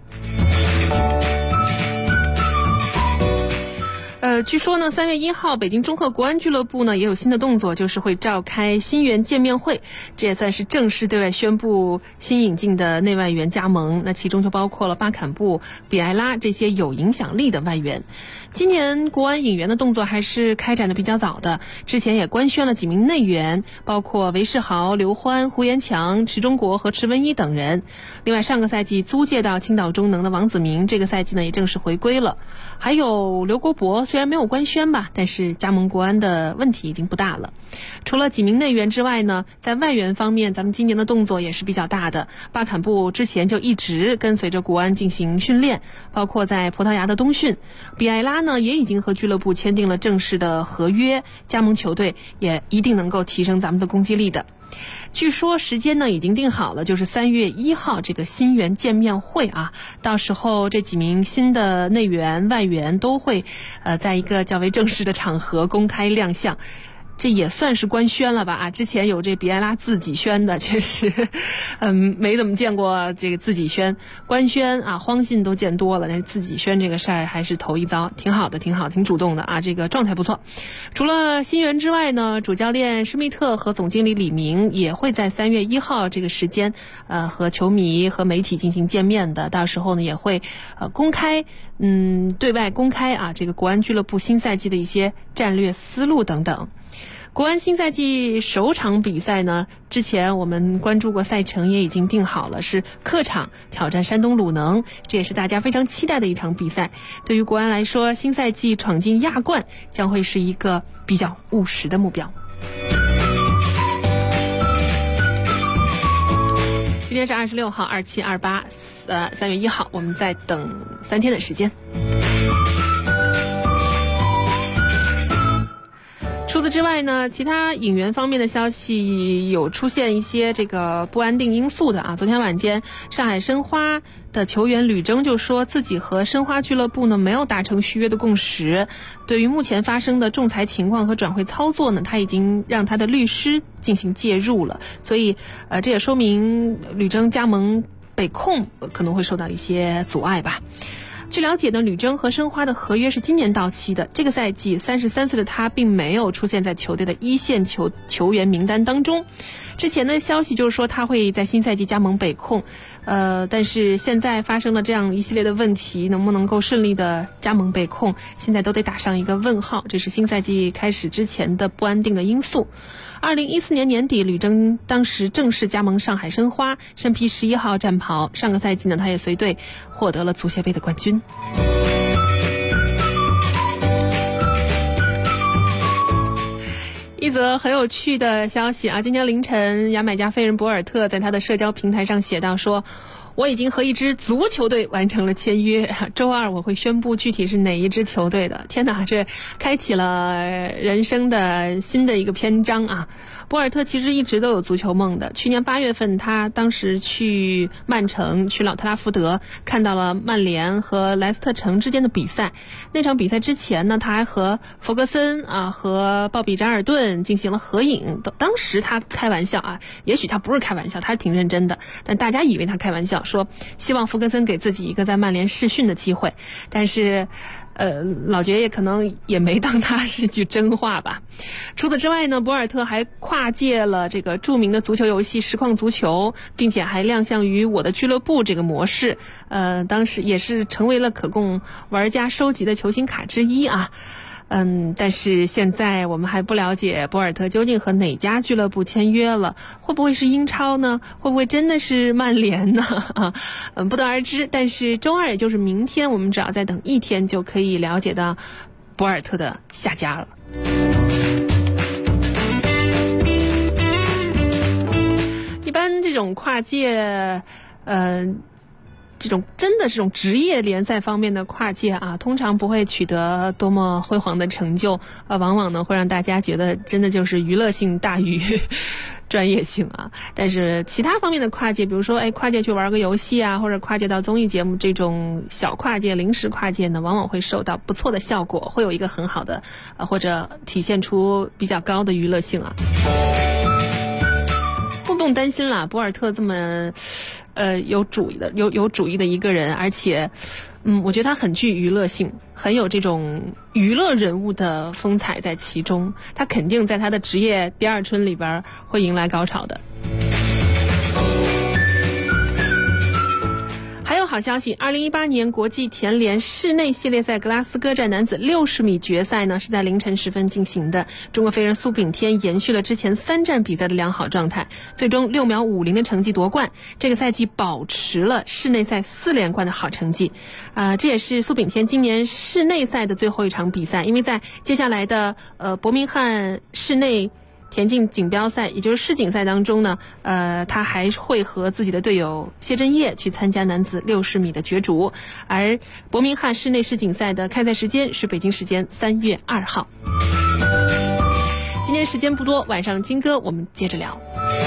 据说呢，3月1号，北京中赫国安俱乐部呢也有新的动作，就是会召开新援见面会，这也算是正式对外宣布新引进的内外援加盟。那其中就包括了巴坎布、比埃拉这些有影响力的外援。今年国安引援的动作还是开展的比较早的，之前也官宣了几名内援，包括韦世豪、刘欢、胡延强、池忠国和池文一等人。另外，上个赛季租借到青岛中能的王子明，这个赛季呢也正式回归了。还有刘国博，虽然没有官宣吧，但是加盟国安的问题已经不大了。除了几名内援之外呢，在外援方面，咱们今年的动作也是比较大的。巴坎布之前就一直跟随着国安进行训练，包括在葡萄牙的冬训。比埃拉呢也已经和俱乐部签订了正式的合约，加盟球队也一定能够提升咱们的攻击力的。据说时间呢已经定好了，就是3月1号这个新援见面会啊，到时候这几名新的内援外援都会在一个较为正式的场合公开亮相。这也算是官宣了吧啊！之前有这比埃拉自己宣的，确实，没怎么见过这个自己宣。官宣啊，荒信都见多了，但是自己宣这个事儿还是头一遭，挺好的，挺主动的啊，这个状态不错。除了新援之外呢，主教练施密特和总经理李明也会在3月1号这个时间，和球迷和媒体进行见面的。到时候呢，也会公开，对外公开啊，这个国安俱乐部新赛季的一些战略思路等等。国安新赛季首场比赛呢，之前我们关注过赛程也已经定好了，是客场挑战山东鲁能，这也是大家非常期待的一场比赛。对于国安来说，新赛季闯进亚冠将会是一个比较务实的目标。今天是26号、27、28，3月1号，我们再等3天的时间。除此之外呢，其他引援方面的消息有出现一些这个不安定因素的啊。昨天晚间，上海申花的球员吕征就说自己和申花俱乐部呢没有达成续约的共识。对于目前发生的仲裁情况和转会操作呢，他已经让他的律师进行介入了。所以这也说明吕征加盟北控可能会受到一些阻碍吧。 据了解呢，吕征和申花的合约是今年到期的。这个赛季33岁的他并没有出现在球队的一线球员名单当中。之前的消息就是说他会在新赛季加盟北控，但是现在发生了这样一系列的问题，能不能够顺利的加盟北控，现在都得打上一个问号。这是新赛季开始之前的不安定的因素。2014年年底，吕征当时正式加盟上海申花，身披11号战袍。上个赛季呢，他也随队获得了足协杯的冠军。一则很有趣的消息啊！今天凌晨，牙买加飞人博尔特在他的社交平台上写道说，我已经和一支足球队完成了签约，周二我会宣布具体是哪一支球队的。天哪，这开启了人生的新的一个篇章啊！博尔特其实一直都有足球梦的。去年8月份，他当时去曼城、去老特拉福德，看到了曼联和莱斯特城之间的比赛。那场比赛之前呢，他还和弗格森和鲍比·扎尔顿进行了合影。当时他开玩笑啊，也许他不是开玩笑，他是挺认真的，但大家以为他开玩笑，说希望弗格森给自己一个在曼联试训的机会。但是老爵爷可能也没当他是句真话吧。除此之外呢，博尔特还跨界了这个著名的足球游戏实况足球，并且还亮相于我的俱乐部这个模式。当时也是成为了可供玩家收集的球星卡之一啊。但是现在我们还不了解博尔特究竟和哪家俱乐部签约了，会不会是英超呢？会不会真的是曼联呢？不得而知。但是周二，也就是明天，我们只要再等一天就可以了解到博尔特的下家了。一般这种跨界，这种职业联赛方面的跨界啊，通常不会取得多么辉煌的成就，往往呢会让大家觉得真的就是娱乐性大于专业性啊。但是其他方面的跨界，比如说跨界去玩个游戏啊，或者跨界到综艺节目，这种小跨界、临时跨界呢，往往会受到不错的效果，会有一个很好的或者体现出比较高的娱乐性啊。不用担心啦，博尔特这么有主意的一个人，而且我觉得他很具娱乐性，很有这种娱乐人物的风采在其中，他肯定在他的职业第二春里边会迎来高潮的。还有好消息，2018年国际田联室内系列赛格拉斯哥站男子60米决赛呢，是在凌晨时分进行的。中国飞人苏炳添延续了之前3站比赛的良好状态，最终6秒50的成绩夺冠。这个赛季保持了室内赛4连冠的好成绩。这也是苏炳添今年室内赛的最后一场比赛，因为在接下来的伯明翰室内田径锦标赛，也就是世锦赛当中呢，他还会和自己的队友谢震业去参加男子60米的角逐。而伯明翰室内世锦赛的开赛时间是北京时间3月2号。今天时间不多，晚上金歌我们接着聊。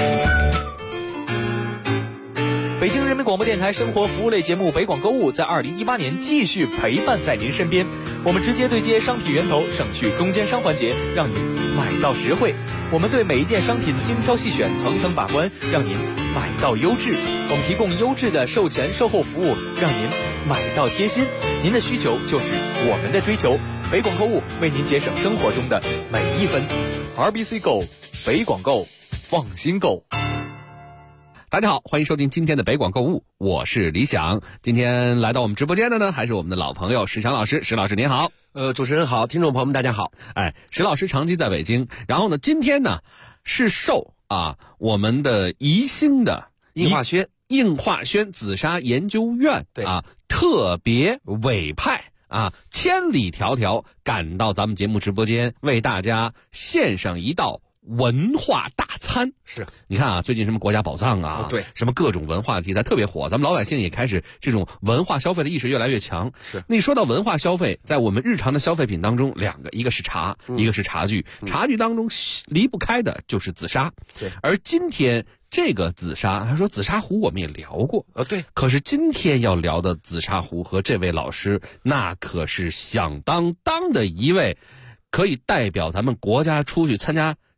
北京人民广播电台生活服务类节目北广购物在2018年继续陪伴在您身边，我们直接对接商品源头，省去中间商环节，让您买到实惠。我们对每一件商品精挑细选，层层把关，让您买到优质。我们提供优质的售前售后服务，让您买到贴心。您的需求就是我们的追求，北广购物为您节省生活中的每一分。RBC Go， 北广购，放心购。 大家好，欢迎收听今天的北广购物，我是李想。今天来到我们直播间的呢，还是我们的老朋友石强老师。石老师您好。 主持人好，听众朋友们大家好。 石老师长期在北京，然后呢，今天呢是受我们的宜兴的应化轩紫砂研究院特别委派千里迢迢赶到咱们节目直播间，为大家献上一道文化大餐。 是， 你看最近什么国家宝藏对， 什么各种文化题材特别火，咱们老百姓也开始这种文化消费的意识越来越强。 是， 那说到文化消费，在我们日常的消费品当中，两个，一个是茶，一个是茶具。茶具当中离不开的就是紫砂。 对， 而今天这个紫砂，他说紫砂壶我们也聊过， 对。 可是今天要聊的紫砂壶和这位老师，那可是响当当的一位，可以代表咱们国家出去参加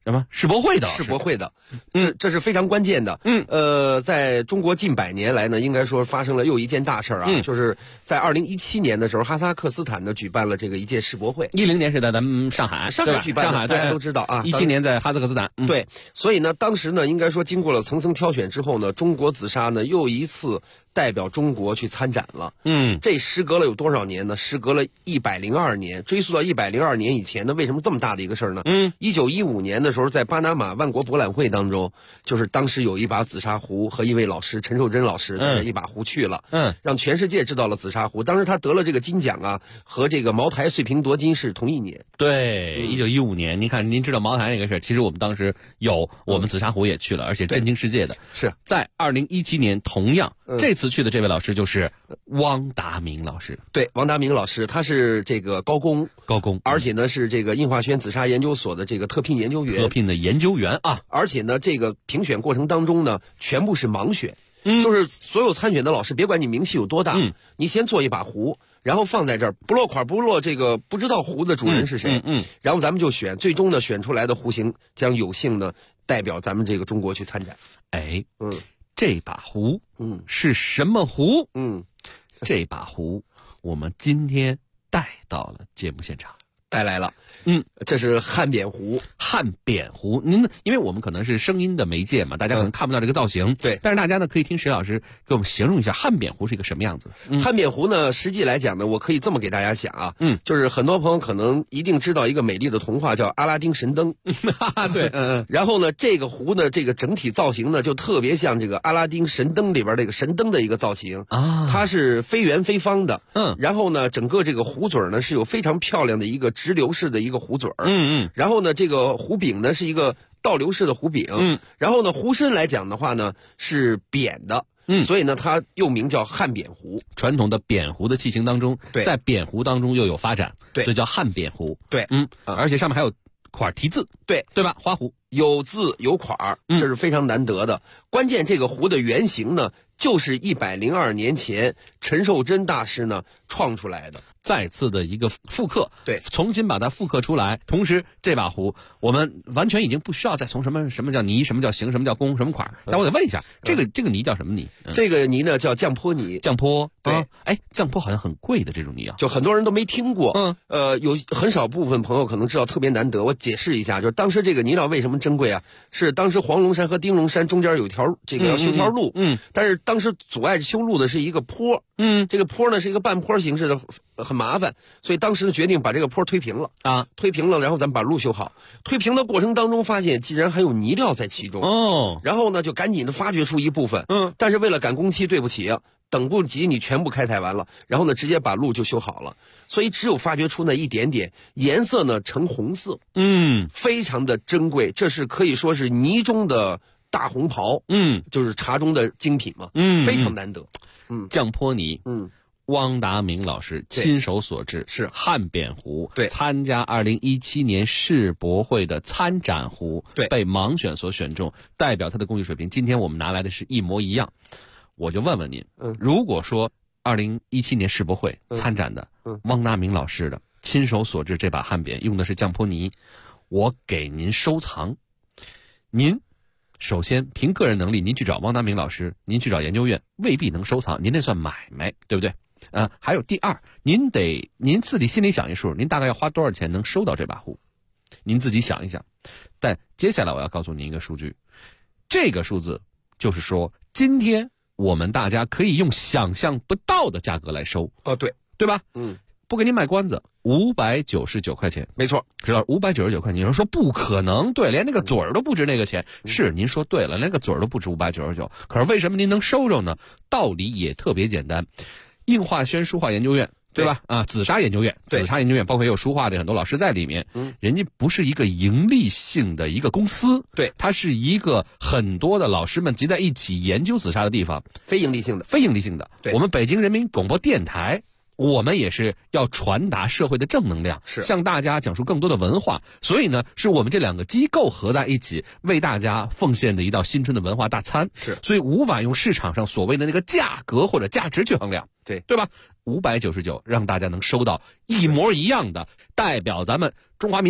什么世博会的？ 世博会的，这是非常关键的。在中国近100年来呢，应该说发生了又一件大事啊，就是在2017年的时候，哈萨克斯坦呢举办了这个一届世博会。 10年是在咱们上海举办的， 上海大家都知道啊。 17年在哈萨克斯坦。 对，所以呢，当时呢，应该说经过了层层挑选之后呢，中国紫砂呢又一次代表中国去参展了。这时隔了有多少年呢？时隔了102年，追溯到102年以前呢，为什么这么大的一个事儿呢？1915年的时候，在巴拿马万国博览会当中，就是当时有一把紫砂壶和一位老师陈寿珍老师带着一把壶去了，让全世界知道了紫砂壶。当时他得了这个金奖啊，和这个茅台碎瓶夺金是同一年。 对，1915年，您看，您知道茅台那个事儿，其实我们当时我们紫砂壶也去了，而且震惊世界的。 是在2017年，同样这次去的这位老师就是汪达明老师。 对，汪达明老师，他是这个高工，而且呢是这个印化轩紫砂研究所的这个特聘研究员啊。而且呢，这个评选过程当中呢，全部是盲选，就是所有参选的老师，别管你名气有多大，你先做一把壶，然后放在这儿，不落款不落这个不知道壶的主人是谁，然后咱们就选，最终呢选出来的壶型将有幸呢代表咱们这个中国去参展。 这把壶是什么壶？这把壶我们今天带到了节目现场， 带来了。这是汉扁壶。 您因为我们可能是声音的媒介嘛，大家可能看不到这个造型。 对， 但是大家呢可以听石老师给我们形容一下汉扁壶是一个什么样子。 汉扁壶呢，实际来讲呢，我可以这么给大家讲啊，就是很多朋友可能一定知道一个美丽的童话叫阿拉丁神灯。 对， 然后呢，这个壶呢，这个整体造型呢，就特别像这个阿拉丁神灯里边这个神灯的一个造型啊，它是非圆非方的。然后呢，整个这个壶嘴呢是有非常漂亮的一个直流式的一个壶嘴。然后呢，这个壶柄呢是一个倒流式的壶柄。然后呢，壶身来讲的话呢是扁的。所以呢，它又名叫汉扁壶。 传统的扁壶的器型当中，在扁壶当中又有发展， 对， 所以叫汉扁壶。 对， 而且上面还有款题字， 对吧？花壶有字有款，这是非常难得的。关键这个壶的原型呢，就是102年前陈寿珍大师呢创出来的。 再次的一个复刻， 对， 重新把它复刻出来。同时，这把壶我们完全已经不需要再从什么叫泥，什么叫形，什么叫工，什么款。但我得问一下，这个泥叫什么泥？ 这个泥呢叫降坡泥。 降坡， 对， 降坡好像很贵的这种泥啊， 就很多人都没听过。有很少部分朋友可能知道，特别难得。我解释一下，就是当时这个泥料为什么珍贵啊？是当时黄龙山和丁龙山中间有条这个要修条路，但是当时阻碍修路的是一个坡，这个坡呢是一个半坡形式的。很麻烦，所以当时呢决定把这个坡推平了啊，推平了，然后咱们把路修好。推平的过程当中，发现竟然还有泥料在其中然后呢就赶紧的发掘出一部分，但是为了赶工期，对不起，等不及你全部开采完了，然后呢直接把路就修好了，所以只有发掘出那一点点，颜色呢呈红色，非常的珍贵，这是可以说是泥中的大红袍，就是茶中的精品嘛，非常难得。 降坡泥，汪达明老师亲手所制， 是汉扁壶， 对， 参加2017年世博会的参展壶， 对， 被盲选所选中，代表他的工艺水平。今天我们拿来的是一模一样，我就问问您，如果说2017年世博会参展的汪达明老师的亲手所制这把汉扁用的是降坡泥，我给您收藏，您首先凭个人能力，您去找汪达明老师，您去找研究院未必能收藏，您那算买卖，对不对？还有第二，您自己心里想一数，您大概要花多少钱能收到这把壶？您自己想一想。但接下来我要告诉您一个数据，这个数字就是说，今天我们大家可以用想象不到的价格来收。对吧？不给您卖关子，599块钱， 没错， 知道599块钱。有人说不可能，对，连那个嘴儿都不值那个钱。是，您说对了，连个嘴儿都不值599。可是为什么您能收着呢？道理也特别简单。印化轩书画研究院，对吧？紫砂研究院，包括也有书画的很多老师在里面。人家不是一个盈利性的一个公司， 对， 它是一个很多的老师们集在一起研究紫砂的地方， 非盈利性的。 对，我们北京人民广播电台。我们也是要传达社会的正能量，向大家讲述更多的文化，所以呢，是我们这两个机构合在一起为大家奉献的一道新春的文化大餐。所以无法用市场上所谓的那个价格或者价值去衡量，对吧？599让大家能收到一模一样的代表咱们中华民族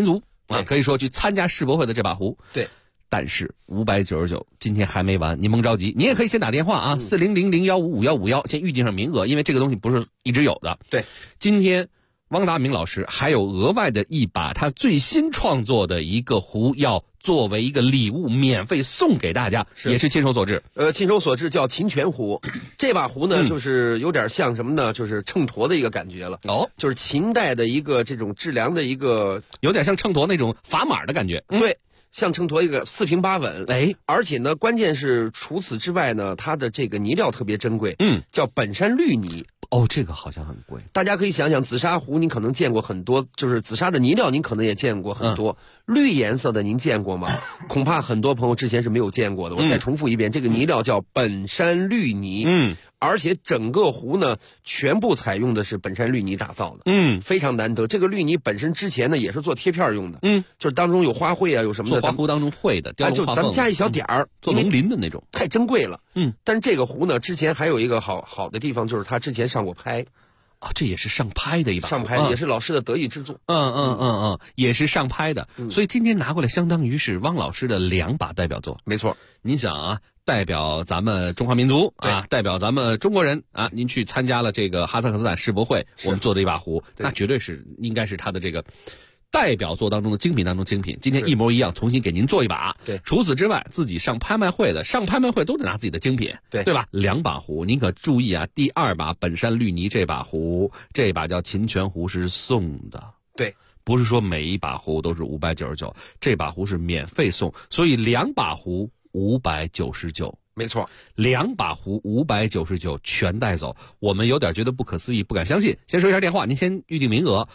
啊，可以说去参加世博会的这把壶。 对。 但是599今天还没完，你甭着急，你也可以先打电话啊，400-015-5151，先预定上名额，因为这个东西不是一直有的。 对， 今天汪达明老师还有额外的一把他最新创作的一个壶，要作为一个礼物免费送给大家，也是亲手所制。 亲手所制叫秦泉壶。这把壶呢，就是有点像什么呢？就是秤砣的一个感觉了。 哦， 就是秦代的一个这种制量的一个， 有点像秤砣那种砝码的感觉。 对。像秤砣一个4平8稳，而且呢，关键是除此之外呢，它的这个泥料特别珍贵，叫本山绿泥。 哦，这个好像很贵。 大家可以想想，紫砂壶您可能见过很多，就是紫砂的泥料您可能也见过很多，绿颜色的您见过吗？恐怕很多朋友之前是没有见过的。我再重复一遍，这个泥料叫本山绿泥。而且整个壶呢，全部采用的是本山绿泥打造的，非常难得。这个绿泥本身之前呢，也是做贴片用的，就是当中有花卉啊，有什么的， 做花壶当中会的， 就咱们加一小点儿， 做农林的那种， 太珍贵了。但是这个壶呢，之前还有一个好的地方，就是它之前上过拍。 啊，这也是上拍的一把， 上拍也是老师的得意之作。 也是上拍的。所以今天拿过来，相当于是汪老师的2把代表作。 没错， 你想啊，代表咱们中华民族啊，代表咱们中国人啊，您去参加了这个哈萨克斯坦世博会，我们做的一把壶，那绝对是应该是他的这个代表作当中的精品当中精品。今天一模一样，重新给您做一把。 对， 除此之外，自己上拍卖会的，上拍卖会都得拿自己的精品，对吧？2把壶，您可注意啊，第2把本山绿泥这把壶，这把叫秦泉壶是送的。 对， 不是说每一把壶都是599，这把壶是免费送，所以2把壶599。 没错 ，2把壶599全带走，我们有点觉得不可思议，不敢相信。先说一下电话，您先预定名额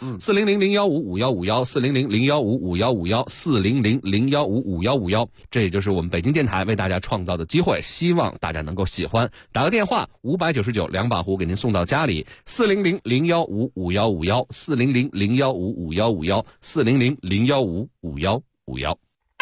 ，400-015-5151，400-015-5151，400-015-5151，这也就是我们北京电台为大家创造的机会，希望大家能够喜欢。打个电话，599，2把壶给您送到家里，400-015-5151，400-015-5151，400-015-5151。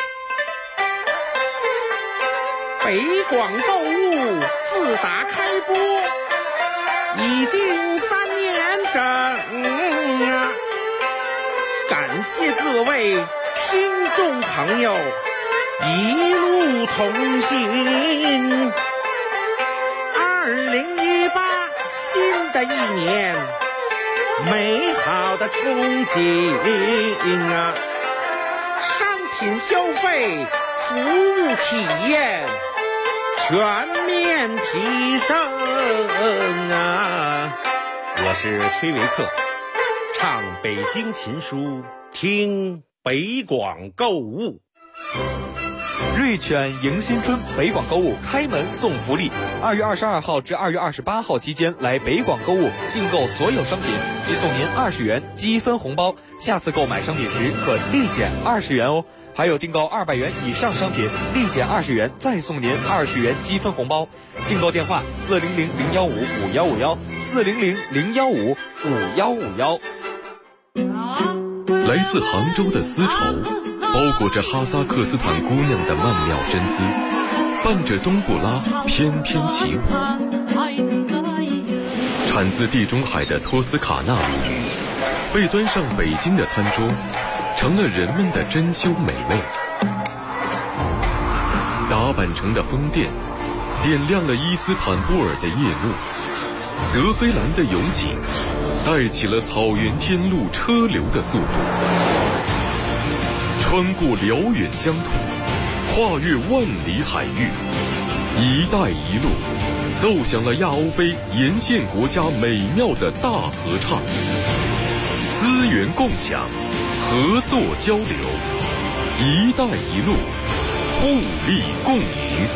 北广购物自打开播已经3年整啊！感谢各位听众朋友一路同行。2018新的一年，美好的憧憬啊！商品消费，服务体验全面提升啊！我是崔维克，唱北京琴书，听北广购物。 瑞犬迎新春北广购物开门送福利，2月22号至2月28号期间来北广购物订购所有商品，即送您20元积分红包，下次购买商品时可立减20元哦。还有订购200元以上商品，立减20元，再送您20元积分红包。订购电话400-015-5151，400-015-5151。 来自杭州的丝绸，包裹着哈萨克斯坦姑娘的曼妙真姿，伴着冬不拉翩翩起舞。产自地中海的托斯卡纳米，被端上北京的餐桌，成了人们的珍馐美味。打扮成的风电，点亮了伊斯坦布尔的夜幕。德黑兰的勇景，带起了草原天路车流的速度。穿过辽远疆土，跨越万里海域，一带一路奏响了亚欧非沿线国家美妙的大合唱。资源共享，合作交流，一带一路，互利共赢。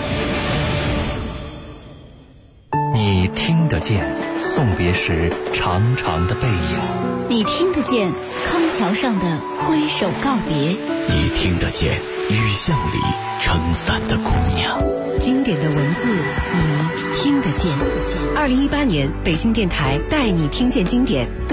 你听得见送别时长长的背影， 你听得见康桥上的挥手告别， 你听得见雨巷里撑伞的姑娘。 经典的文字，你听得见。2018年北京电台带你听见经典。